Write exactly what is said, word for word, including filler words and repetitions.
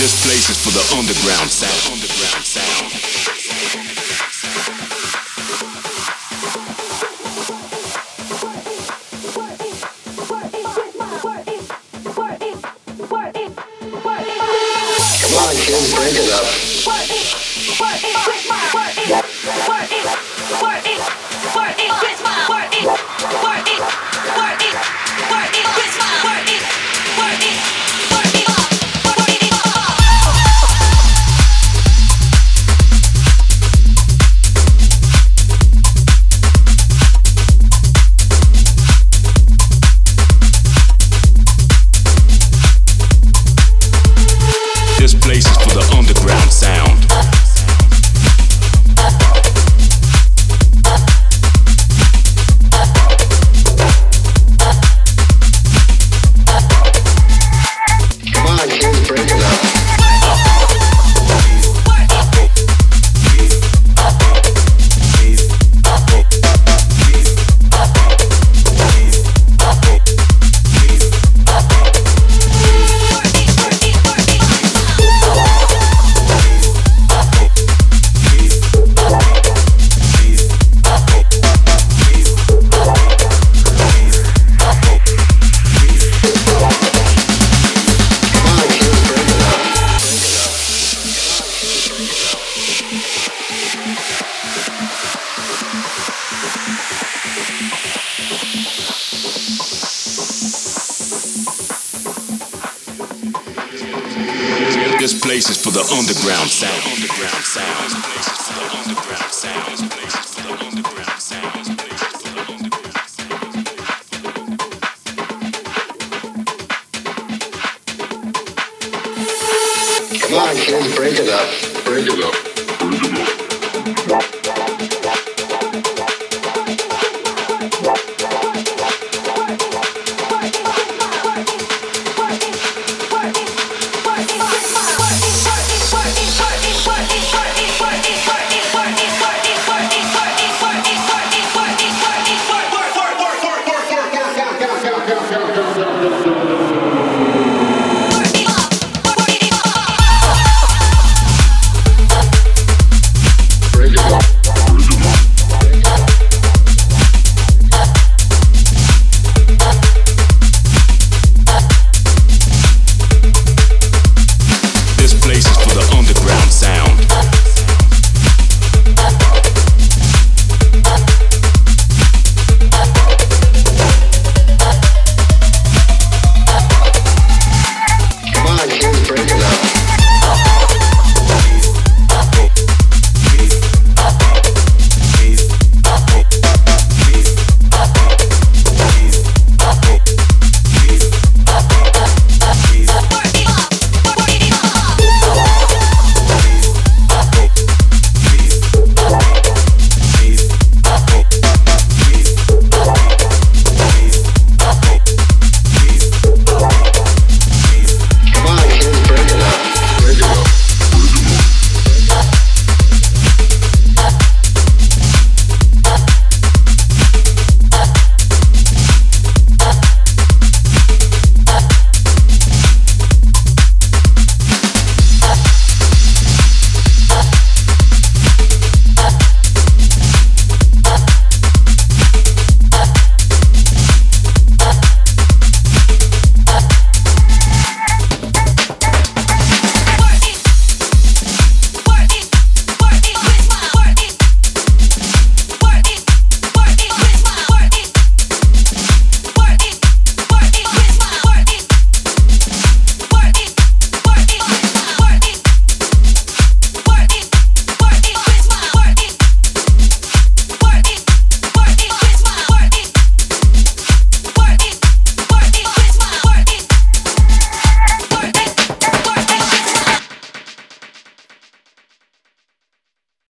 This place is for the underground sound. Underground sound. Come on, kids, break it up. This place is for the underground sound. Come on, kids, break it up. This place is for the underground sound. Underground sound. Underground sound. Underground sound. Come on, kids, break it up. Break it up. Break it up.